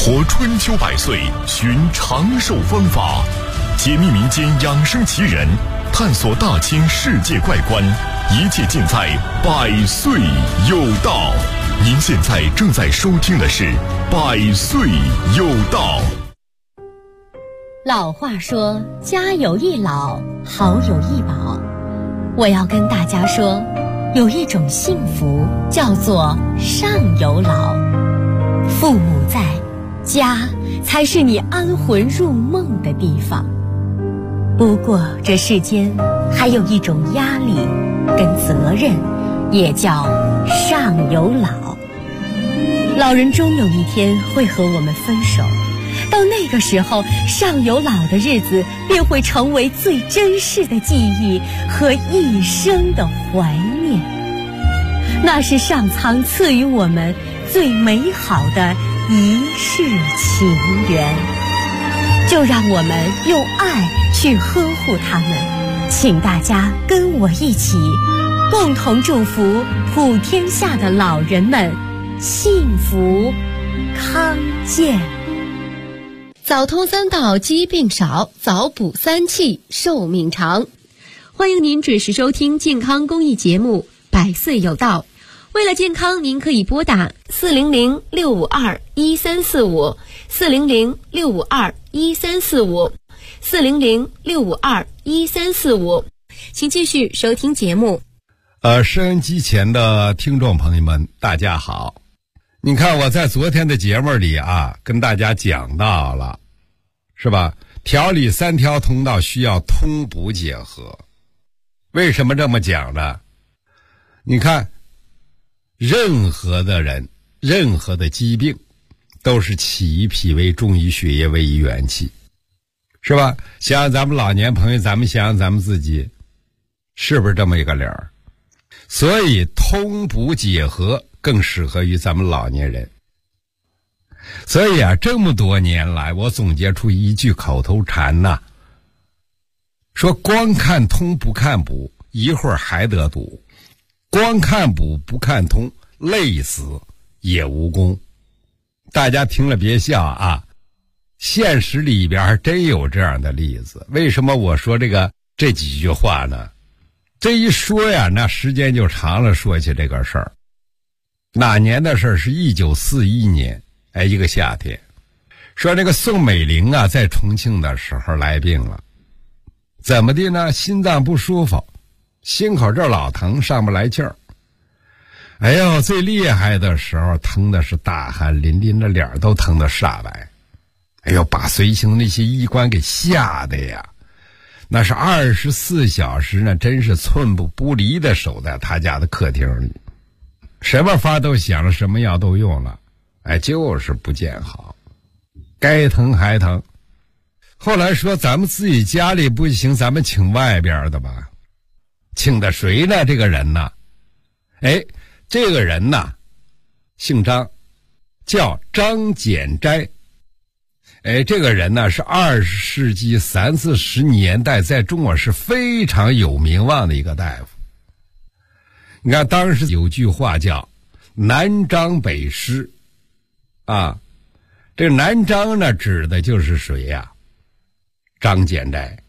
活春秋百岁，寻长寿方法，解密民间养生奇人，探索大千世界怪观，一切尽在百岁有道。您现在正在收听的是百岁有道。 老话说，家有一老，好有一宝。我要跟大家说，有一种幸福叫做上有老。父母在，家才是你安魂入梦的地方。不过这世间还有一种压力跟责任，也叫上有老。老人终有一天会和我们分手，到那个时候，上有老的日子便会成为最珍视的记忆和一生的怀念。那是上苍赐予我们最美好的一世情缘，就让我们用爱去呵护他们。请大家跟我一起，共同祝福普天下的老人们幸福康健。早通三道，疾病少；早补三气，寿命长。欢迎您准时收听健康公益节目《百岁有道》。为了健康，您可以拨打400-652-1345、400-652-1345、400-652-1345。请继续收听节目。 收音机前的听众朋友们，大家好。你看我在昨天的节目里跟大家讲到了，是吧？调理三条通道需要通补结合。为什么这么讲呢？你看，任何的人，任何的疾病，都是起于脾胃，重于血液，为于元气，是吧？想想咱们老年朋友，咱们想想咱们自己，是不是这么一个理儿？所以通补结合更适合于咱们老年人。所以这么多年来，我总结出一句口头禅说光看通不看补，一会儿还得堵；光看补不看通，累死也无功。大家听了别笑现实里边还真有这样的例子。为什么我说这几句话呢？这一说那时间就长了，说起这个事儿。哪年的事儿？是1941年，一个夏天。说那个宋美龄在重庆的时候来病了。怎么的呢？心脏不舒服，心口这儿老疼，上不来气儿。哎呦，最厉害的时候疼的是大汗淋漓，那脸都疼得煞白。哎呦，把随行那些医官给吓得呀，那是24小时呢，真是寸步不离的守在他家的客厅里，什么法都想了，什么药都用了，就是不见好，该疼还疼。后来说咱们自己家里不行，咱们请外边的吧。请的谁呢？这个人呢？这个人呢，姓张，叫张简斋。这个人呢是20世纪30、40年代在中国是非常有名望的一个大夫。你看当时有句话叫南张北施这个南张呢指的就是谁呀？张简斋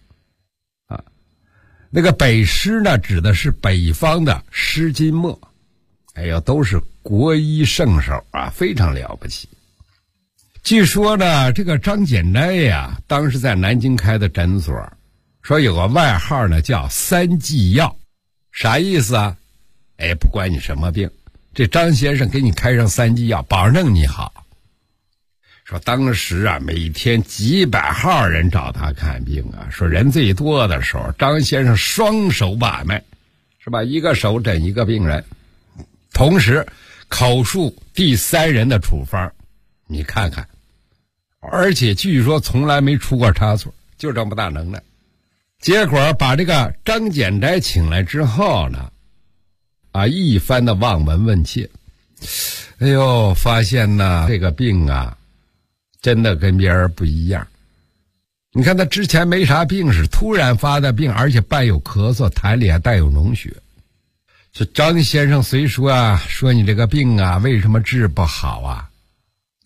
那个北施呢指的是北方的施金墨。都是国医圣手非常了不起。据说呢，这个张简斋当时在南京开的诊所，说有个外号呢叫三剂药。啥意思不管你什么病，这张先生给你开上3剂药，保证你好。说当时每天几百号人找他看病说人最多的时候，张先生双手把脉，是吧？一个手诊一个病人，同时口述第3人的处方，你看看。而且据说从来没出过差错，就这么大能耐。结果把这个张简斋请来之后呢，一番的望闻问切，发现呢这个病真的跟别人不一样。你看他之前没啥病史，突然发的病，而且伴有咳嗽，痰里还带有脓血。这张先生虽说说你这个病为什么治不好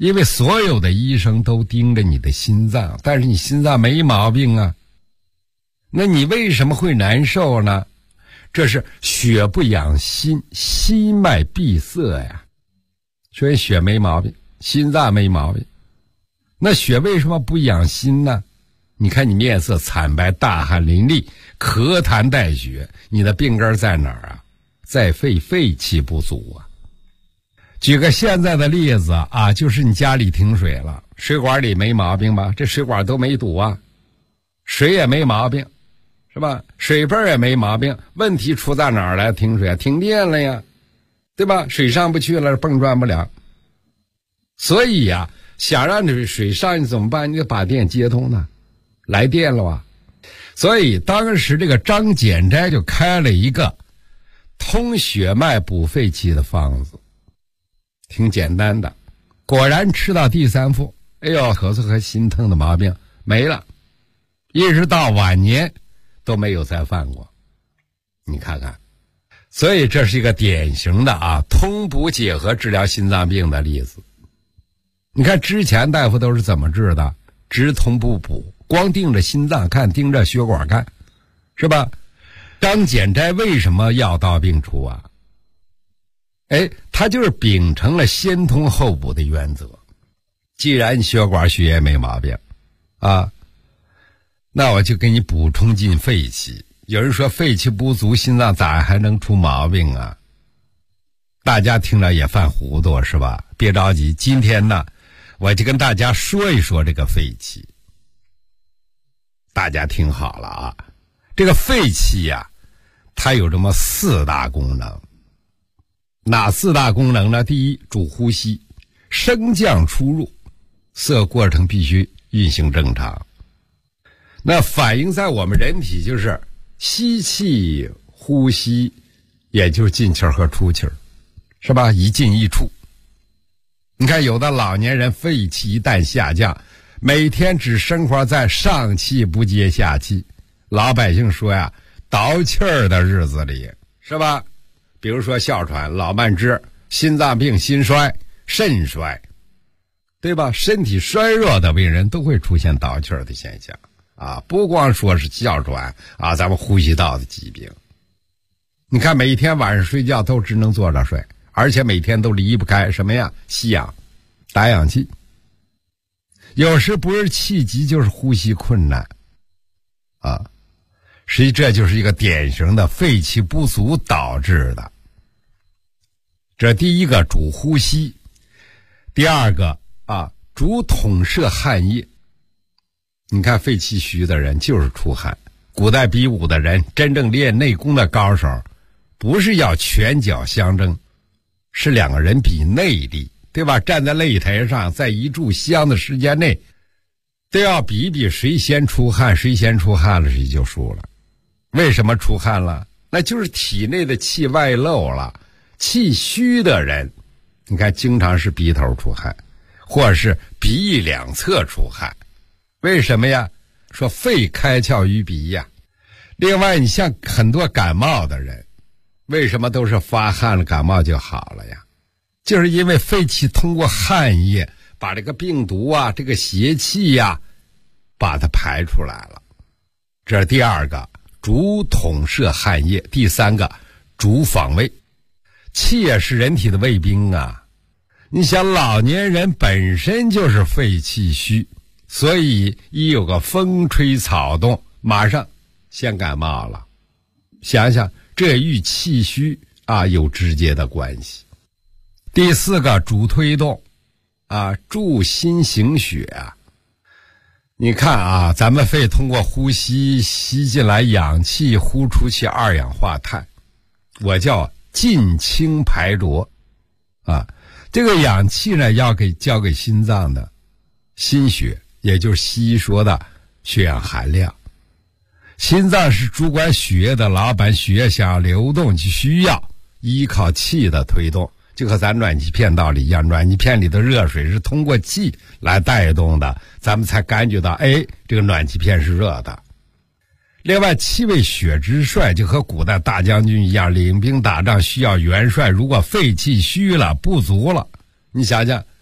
因为所有的医生都盯着你的心脏，但是你心脏没毛病啊，那你为什么会难受呢？这是血不养心，心脉闭塞呀。所以血没毛病，心脏没毛病。那血为什么不养心呢？你看你面色惨白，大汗淋漓，咳痰带血，你的病根在哪儿啊？在肺，肺气不足啊。举个现在的例子啊，就是你家里停水了，水管里没毛病吧？这水管都没堵啊，水也没毛病，是吧？水泵也没毛病，问题出在哪儿来？停水啊，停电了呀，对吧？水上不去了，泵转不了。所以呀，想让这水上去怎么办？你得把电接通呢，来电了啊。所以当时这个张简斋就开了一个通血脉补肺气的方子，挺简单的。果然吃到第3副，哎呦，咳嗽和心疼的毛病没了，一直到晚年都没有再犯过。你看看，所以这是一个典型的通补结合治疗心脏病的例子。你看之前大夫都是怎么治的？直通不补，光盯着心脏看，盯着血管看，是吧？张简斋为什么药到病除啊？他就是秉承了先通后补的原则。既然血管血液没毛病啊，那我就给你补充进肺气。有人说肺气不足，心脏咋还能出毛病啊？大家听了也犯糊涂是吧？别着急，今天呢我就跟大家说一说这个肺气。大家听好了啊，这个肺气呀，它有这么4大功能。哪4大功能呢？第一，主呼吸，升降出入，所有过程必须运行正常。那反映在我们人体就是吸气、呼吸，也就是进气和出气，是吧？一进一出。你看有的老年人肺气一旦下降，每天只生活在上气不接下气，老百姓说呀，倒气儿的日子里，是吧？比如说哮喘、老慢支、心脏病、心衰、肾衰，对吧？身体衰弱的病人都会出现倒气儿的现象啊，不光说是哮喘啊，咱们呼吸道的疾病。你看每天晚上睡觉都只能坐着睡，而且每天都离不开什么呀？吸氧、打氧气。有时不是气急就是呼吸困难啊，实际这就是一个典型的肺气不足导致的。这第一个主呼吸，第二个主统摄汗液。你看肺气虚的人就是出汗，古代比武的人，真正练内功的高手，不是要拳脚相争，是2个人比内力，对吧？站在擂台上，在一炷香的时间内，都要比比谁先出汗，谁先出汗了谁就输了。为什么出汗了？那就是体内的气外漏了。气虚的人，你看经常是鼻头出汗，或者是鼻翼两侧出汗。为什么呀？说肺开窍于鼻呀。另外你像很多感冒的人，为什么都是发汗了感冒就好了呀？就是因为肺气通过汗液把这个病毒啊，这个邪气呀，把它排出来了。这是第二个，主统摄汗液。第三个，主防卫。气也是人体的卫兵啊。你想老年人本身就是肺气虚，所以一有个风吹草动，马上先感冒了。想想这与气虚有直接的关系。第四个，主推动助心行血啊。你看咱们肺通过呼吸吸进来氧气，呼出去二氧化碳，我叫进清排浊这个氧气呢要交给心脏的心血，也就是西医说的血氧含量。心脏是主管血液的老板，血液想要流动就需要依靠气的推动，就和咱暖气片道理一样，暖气片里的热水是通过气来带动的，咱们才感觉到这个暖气片是热的。另外气为血之帅，就和古代大将军一样，领兵打仗需要元帅，如果肺气虚了不足了，你想想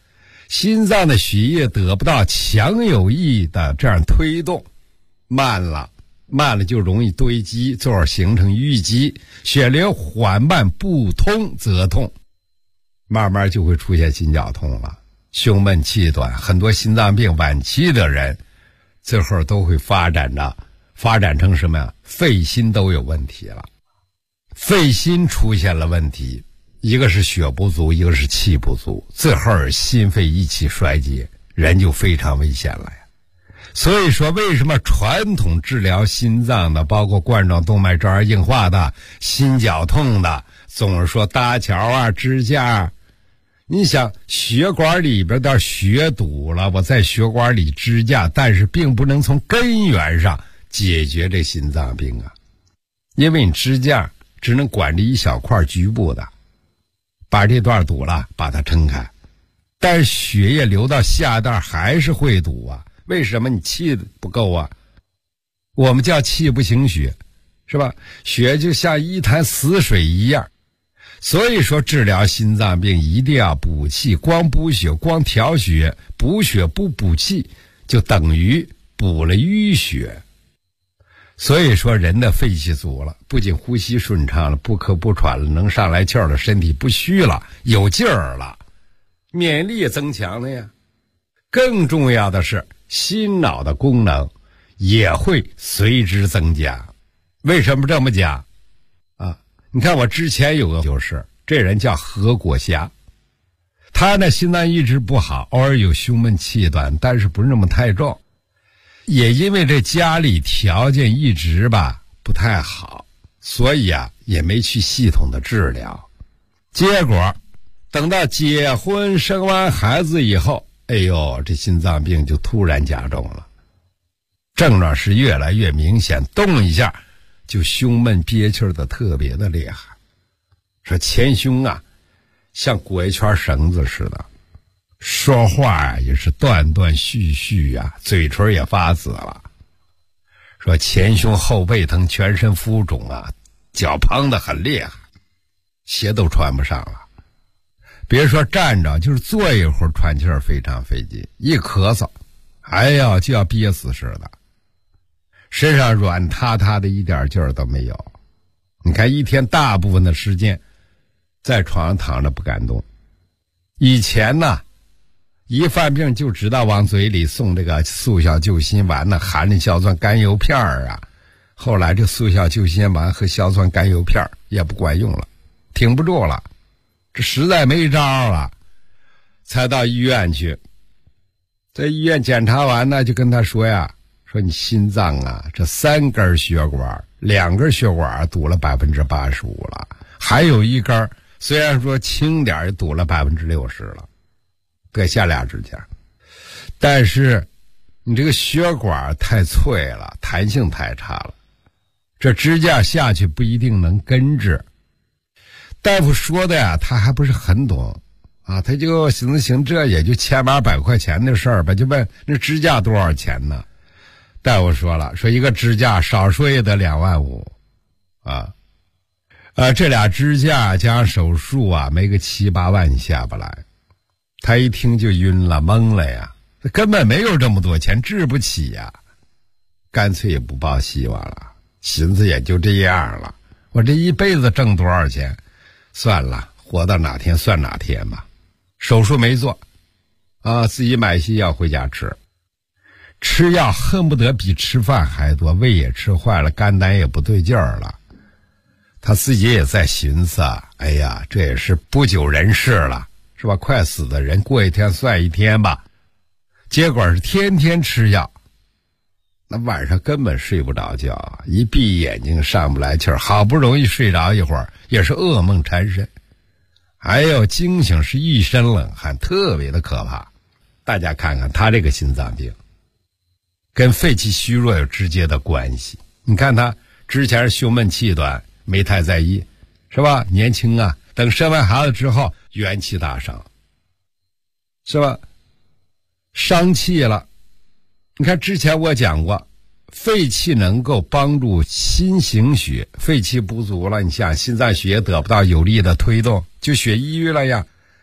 心脏的血液得不到强有力的这样推动，慢了就容易堆积，最后形成淤积，血流缓慢不通则痛，慢慢就会出现心绞痛了。胸闷气短，很多心脏病晚期的人最后都会发展成什么呀？肺心都有问题了。肺心出现了问题，一个是血不足，一个是气不足，最后心肺一起衰竭，人就非常危险了呀。所以说为什么传统治疗心脏的，包括冠状动脉粥样硬化的、心绞痛的，总是说搭桥啊、支架。你想血管里边的血堵了，我在血管里支架，但是并不能从根源上解决这心脏病啊。因为你支架只能管这一小块局部的，把这段堵了，把它撑开，但是血液流到下段还是会堵啊。为什么？你气不够啊，我们叫气不行血，是吧？血就像一潭死水一样。所以说治疗心脏病一定要补气，光补血光调血，补血不补气就等于补了淤血。所以说人的肺气足了，不仅呼吸顺畅了，不咳不喘了，能上来气儿了，身体不虚了，有劲儿了，免疫力也增强了呀。更重要的是心脑的功能也会随之增加。为什么这么讲啊？你看我之前有个就是这人叫何国霞，他呢心脏一直不好，偶尔有胸闷气短，但是不是那么太重，也因为这家里条件一直吧不太好，所以啊也没去系统的治疗。结果等到结婚生完孩子以后，哎呦，这心脏病就突然加重了，症状是越来越明显，动一下就胸闷憋气的特别的厉害，说前胸啊像裹一圈绳子似的，说话啊也是断断续续啊，嘴唇也发紫了，说前胸后背疼，全身浮肿啊，脚胖得很厉害，鞋都穿不上了。别说站着，就是坐一会儿喘气儿非常费劲，一咳嗽哎呀就要憋死似的，身上软塌塌的，一点劲儿都没有。你看一天大部分的时间在床上躺着不敢动。以前呢一犯病就知道往嘴里送这个速效救心丸呢，含着硝酸甘油片啊，后来这速效救心丸和硝酸甘油片也不管用了，挺不住了，这实在没招了，才到医院去。在医院检查完呢，就跟他说呀，说你心脏啊这3根血管，2根血管堵了 85% 了，还有1根虽然说轻点也堵了 60% 了，得下俩支架。但是你这个血管太脆了，弹性太差了，这支架下去不一定能根治。大夫说的呀他还不是很懂啊，他就行，这也就100-200块钱的事儿吧，就问那支架多少钱呢？大夫说了，说一个支架少说也得2万5啊，这俩支架加上手术啊，没个7-8万下不来。他一听就晕了，懵了呀，根本没有这么多钱，治不起呀，干脆也不抱希望了，寻思也就这样了，我这一辈子挣多少钱，算了，活到哪天算哪天吧。手术没做啊，自己买些药回家吃，吃药恨不得比吃饭还多，胃也吃坏了，肝胆也不对劲儿了。他自己也在寻思啊，哎呀，这也是不久人世了，是吧？快死的人过一天算一天吧。结果是天天吃药，那晚上根本睡不着觉，一闭眼睛上不来气儿，好不容易睡着一会儿，也是噩梦缠身，还有惊醒是一身冷汗，特别的可怕。大家看看他这个心脏病跟肺气虚弱有直接的关系。你看他之前是胸闷气短，没太在意，是吧？年轻啊，等生完孩子之后元气大伤，是吧？伤气了。你看之前我讲过，肺气能够帮助心行血，肺气不足了，你想心脏血液得不到有力的推动，就血抑郁了呀。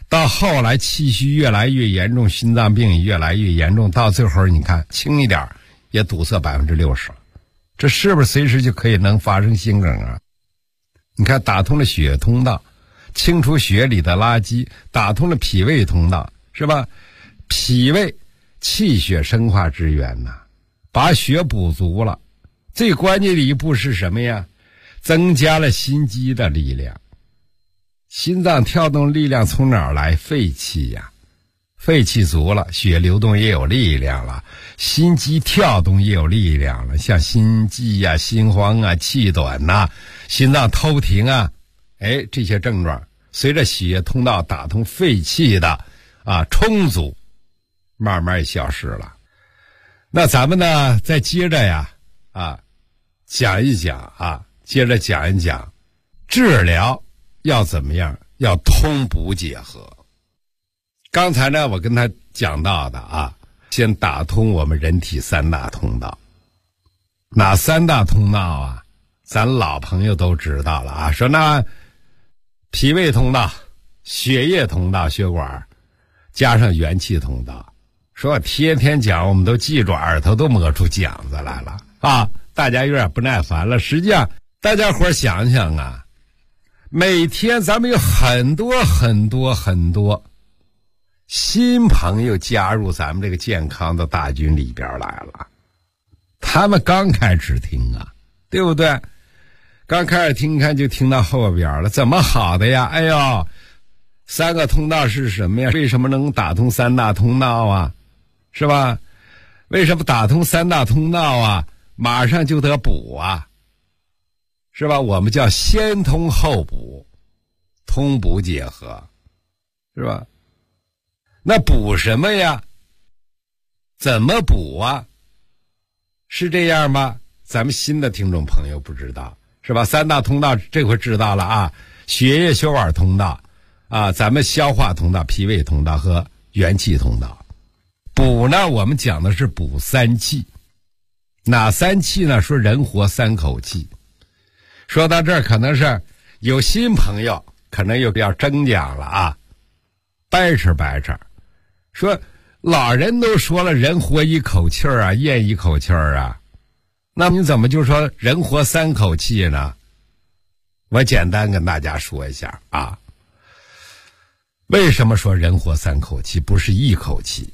到后来气虚越来越严重，心脏病越来越严重，到最后你看轻一点也堵塞60%，这是不是随时就可以能发生心梗啊？你看打通了血液通道，清除血里的垃圾，打通了脾胃通道，是吧？脾胃气血生化之源呐，把血补足了。最关键的一步是什么呀？增加了心肌的力量。心脏跳动力量从哪儿来？肺气呀，肺气足了，血流动也有力量了，心肌跳动也有力量了，像心悸呀、心慌啊、气短呐、心脏偷停啊，这些症状随着血液通道打通肺气的充足，慢慢也消失了。那咱们呢，再接着呀讲一讲接着讲一讲治疗要怎么样，要通补结合。刚才呢，我跟他讲到的先打通我们人体3大通道。哪3大通道啊？咱老朋友都知道了说那脾胃通道、血液通道、血管，加上元气通道。说我天天讲，我们都记住，耳朵都摸出茧子来了大家有点不耐烦了。实际上大家伙想想每天咱们有很多很多很多新朋友加入咱们这个健康的大军里边来了，他们刚开始听对不对？刚开始听，看就听到后边了，怎么好的呀？3个通道是什么呀？为什么能打通3大通道是吧？为什么打通3大通道马上就得补是吧？我们叫先通后补，通补结合，是吧？那补什么呀？怎么补是这样吗？咱们新的听众朋友不知道，是吧？3大通道这回知道了血液血管通道咱们消化通道、脾胃通道和元气通道。补呢，我们讲的是补3气。哪3气呢？说人活3口气。说到这儿，可能是有新朋友可能又要争讲了掰扯掰扯，说老人都说了人活1口气咽1口气那你怎么就说人活3口气呢？我简单跟大家说一下为什么说人活3口气不是1口气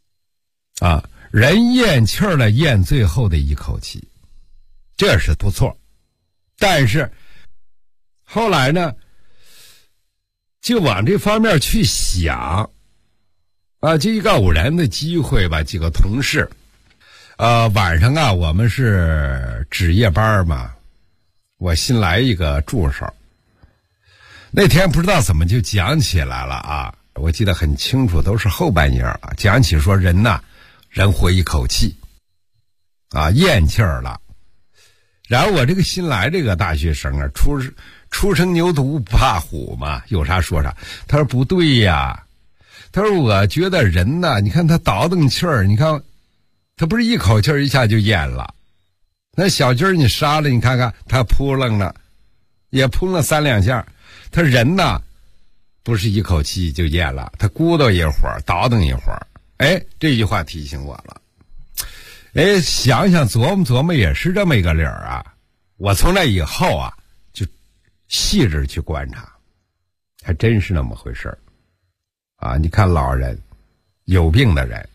人咽气了，咽最后的1口气，这是不错。但是后来呢，就往这方面去想就一个偶然的机会吧，几个同事晚上我们是值夜班嘛，我新来一个助手，那天不知道怎么就讲起来了我记得很清楚，都是后半夜讲起说人人活1口气咽气了。然后我这个新来这个大学生初生牛犊不怕虎嘛，有啥说啥。他说不对呀，他说我觉得人你看他倒腾气儿，你看他不是1口气儿一下就咽了，那小鸡儿你杀了，你看看他扑棱了，也扑了3、2下，他人不是1口气就咽了，他咕叨一会儿，倒腾一会儿。这句话提醒我了。想想琢磨琢磨也是这么一个理儿我从那以后就细致去观察，还真是那么回事你看老人有病的人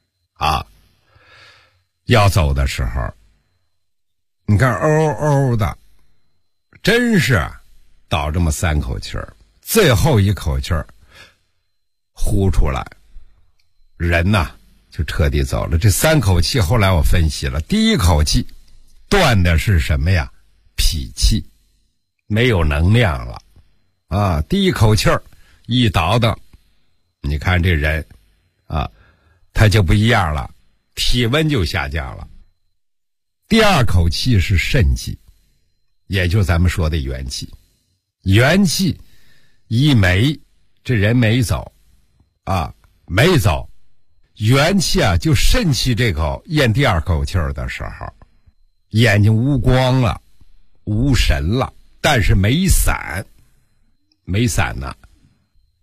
要走的时候，你看嗷的，真是倒这么3口气儿，最后1口气儿呼出来，人就彻底走了。这3口气后来我分析了，第1口气断的是什么呀？脾气，没有能量了第1口气儿一倒腾，你看这人他就不一样了，体温就下降了。第2口气是肾气，也就是咱们说的元气。元气一没，这人没走没走，元气就肾气这口咽第2口气儿的时候，眼睛无光了，无神了，但是没散呢，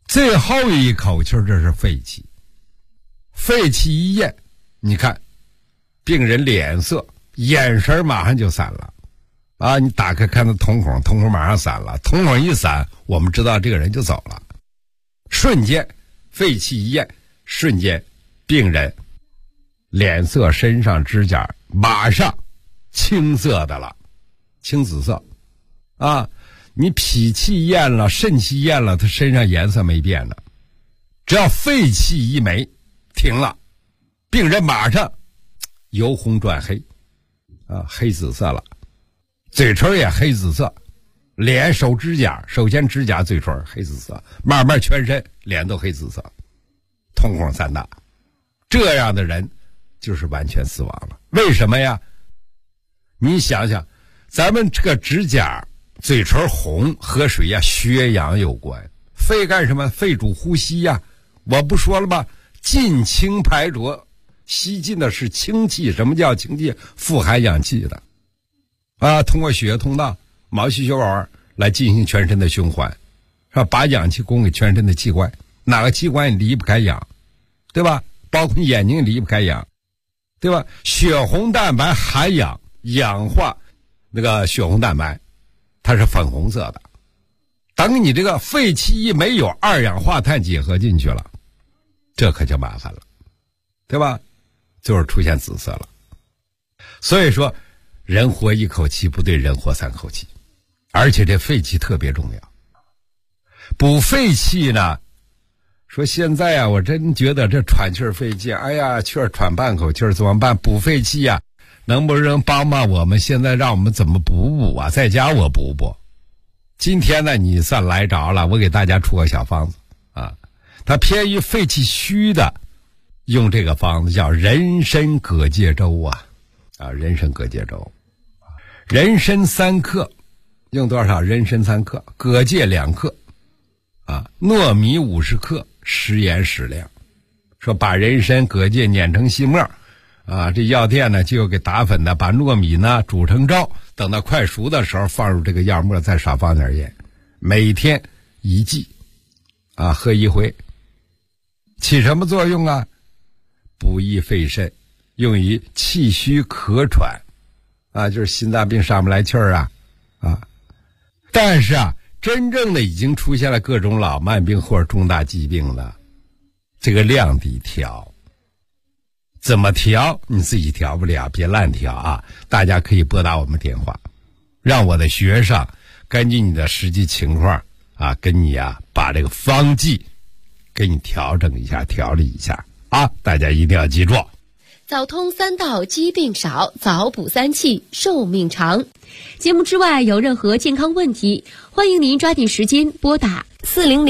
最后一口气这是废气。废气一咽，你看病人脸色眼神马上就散了啊！你打开看到瞳孔马上散了，瞳孔一散，我们知道这个人就走了。瞬间废气一咽，瞬间病人脸色身上指甲马上青色的了，青紫色啊！你脾气咽了，肾气咽了，他身上颜色没变的，只要废气一没停了，病人马上由红转黑啊，黑紫色了，嘴唇也黑紫色，脸手指甲，首先指甲嘴唇黑紫色，慢慢全身脸都黑紫色，瞳孔散大，这样的人就是完全死亡了。为什么呀？你想想，咱们这个指甲嘴唇红和水呀血氧有关，肺干什么？肺主呼吸呀，我不说了吗？进清排浊，吸进的是氢气。什么叫氢气？富含氧气的啊，通过血液通道毛细血管来进行全身的循环，是吧？把氧气供给全身的器官，哪个器官离不开氧，对吧？包括眼睛离不开氧，对吧？血红蛋白含氧，氧化那个血红蛋白，它是粉红色的。等你这个废气一没有，二氧化碳结合进去了，这可就麻烦了，对吧？就是出现紫色了。所以说人活一口气不对人活三口气，而且这废气特别重要。补废气呢，说现在啊，我真觉得这喘气儿费劲，哎呀，气儿喘半口气儿怎么办？补废气啊，能不能帮帮我们？现在让我们怎么补啊？在家我补。今天呢，你算来着了，我给大家出个小方子啊，它偏于肺气虚的，用这个方子叫人参葛芥粥啊，人参葛芥粥，人参3克，用多少？人参3克，葛芥2克，糯米50克，食盐适量。说把人参葛芥碾成细末啊，这药店呢就给打粉的，把糯米呢煮成粥，等到快熟的时候放入这个药末，再少放点盐，每天1剂啊，喝1回。起什么作用啊？补益肺肾，用于气虚咳喘啊，就是心脏病上不来气儿啊。但是啊，真正的已经出现了各种老慢病或者重大疾病的，这个量得调。怎么调？你自己调不了，别乱调啊！大家可以拨打我们电话，让我的学生根据你的实际情况啊，跟你啊把这个方剂给你调整一下，调理一下啊！大家一定要记住。 早通3道疾病少，早补3气寿命长。节目之外有任何健康问题，欢迎您抓紧时间拨打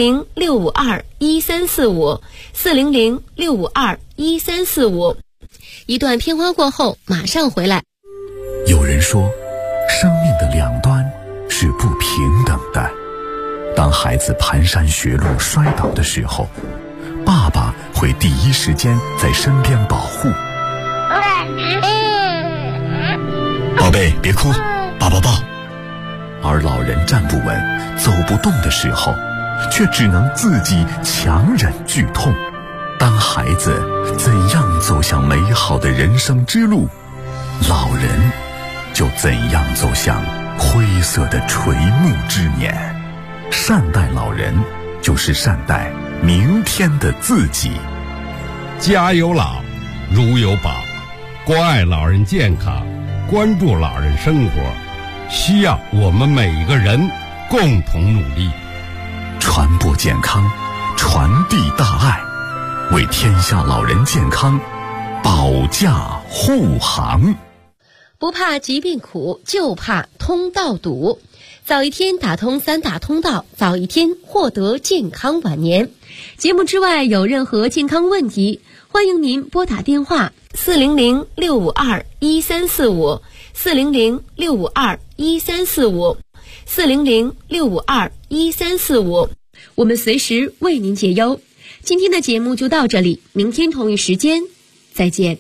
400-652-1345 400-652-1345。一段片花过后马上回来。 有人说，生命的两端是不平等的。当孩子蹒跚学路摔倒的时候，爸爸会第一时间在身边保护。宝贝，别哭，抱抱抱。而老人站不稳走不动的时候，却只能自己强忍剧痛。当孩子怎样走向美好的人生之路，老人就怎样走向灰色的垂暮之年。善待老人，就是善待明天的自己。 家有老，如有宝，关爱老人健康，关注老人生活，需要我们每一个人共同努力。 传播健康，传递大爱，为天下老人健康保驾护航。 不怕疾病苦，就怕通道堵。早一天打通3大通道，早一天获得健康晚年。节目之外有任何健康问题，欢迎您拨打电话400-652-1345 400-652-1345 400-652-1345，我们随时为您解忧。今天的节目就到这里，明天同一时间再见。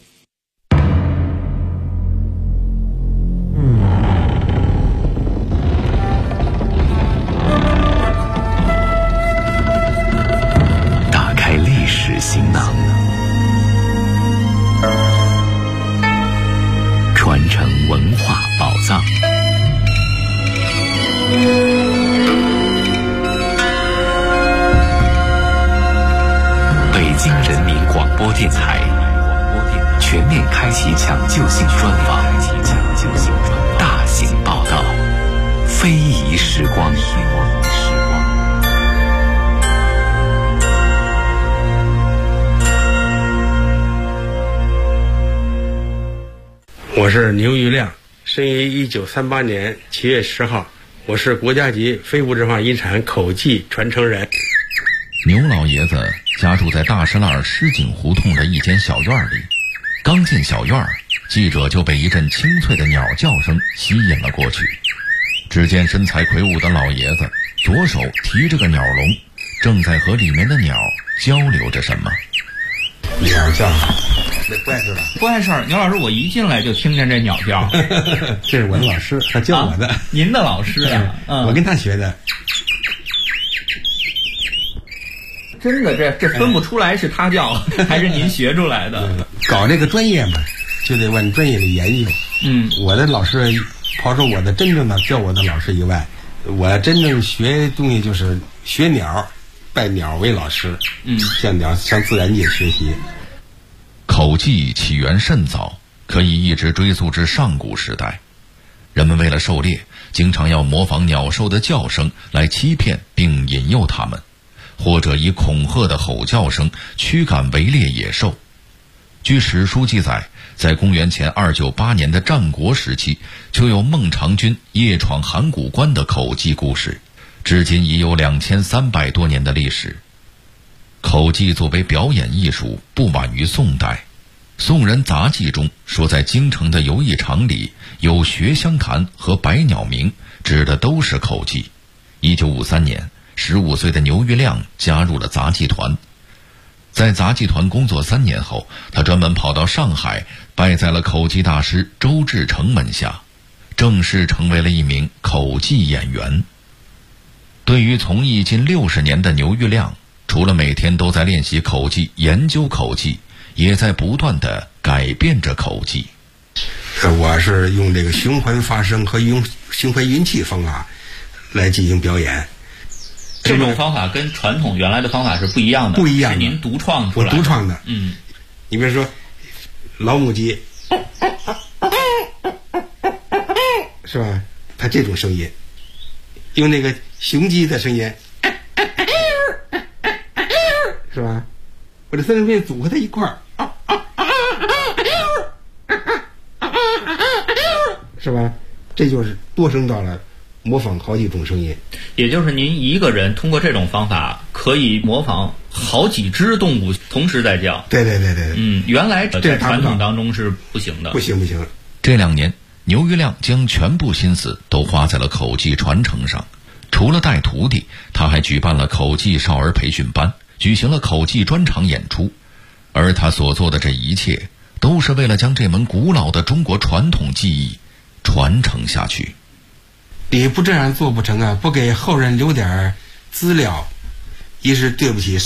电台全面开启抢救性专访，大型报道，非遗时光。 我是牛玉亮，生于1938年7月10号，我是国家级非物质文化遗产口技传承人。 牛老爷子家住在大石栏石井胡同的一间小院里，刚进小院，记者就被一阵清脆的鸟叫声吸引了过去。只见身材魁梧的老爷子左手提着个鸟笼，正在和里面的鸟交流着什么。 鸟叫，不碍事吧？ 不碍事儿。牛老师，我一进来就听见这鸟叫。 这是我的老师，他教我的。 您的老师啊？ 我跟他学的。 真的，这分不出来是他叫还是您学出来的。 搞这个专业嘛，就得往专业的研究。我的老师，抛出我的真正的教我的老师以外，我真正学东西就是学鸟，拜鸟为老师。向鸟向自然界学习。 口技起源甚早，可以一直追溯至上古时代。人们为了狩猎，经常要模仿鸟兽的叫声来欺骗并引诱它们，或者以恐吓的吼叫声驱赶围猎野兽。据史书记载，在公元前298年的战国时期，就有孟尝君夜闯函谷关的口技故事，至今已有2300多年的历史。口技作为表演艺术，不晚于宋代。宋人杂记中说，在京城的游艺场里有学香坛和百鸟鸣，指的都是口技。1953年，15岁的牛玉亮加入了杂技团。在杂技团工作3年后，他专门跑到上海，拜在了口技大师周志成门下，正式成为了一名口技演员。对于从艺近60年的牛玉亮，除了每天都在练习口技、研究口技，也在不断地改变着口技。 我是用这个循环发声和用循环运气方法来进行表演。 这种方法跟传统原来的方法是不一样的， 不一样的， 是您独创出来的。 我独创的。你比如说老母鸡，是吧？它这种声音，用那个雄鸡的声音，是吧？我这3种声音组合在一块儿，是吧？这就是多声道了，模仿好几种声音。 也就是您一个人通过这种方法可以模仿好几只动物同时在叫。 对。 原来在传统当中是不行的。 不行。 这2年，牛玉亮将全部心思都花在了口技传承上。除了带徒弟，他还举办了口技少儿培训班，举行了口技专场演出。而他所做的这一切，都是为了将这门古老的中国传统技艺传承下去。 你不这样做不成啊！不给后人留点资料，一是对不起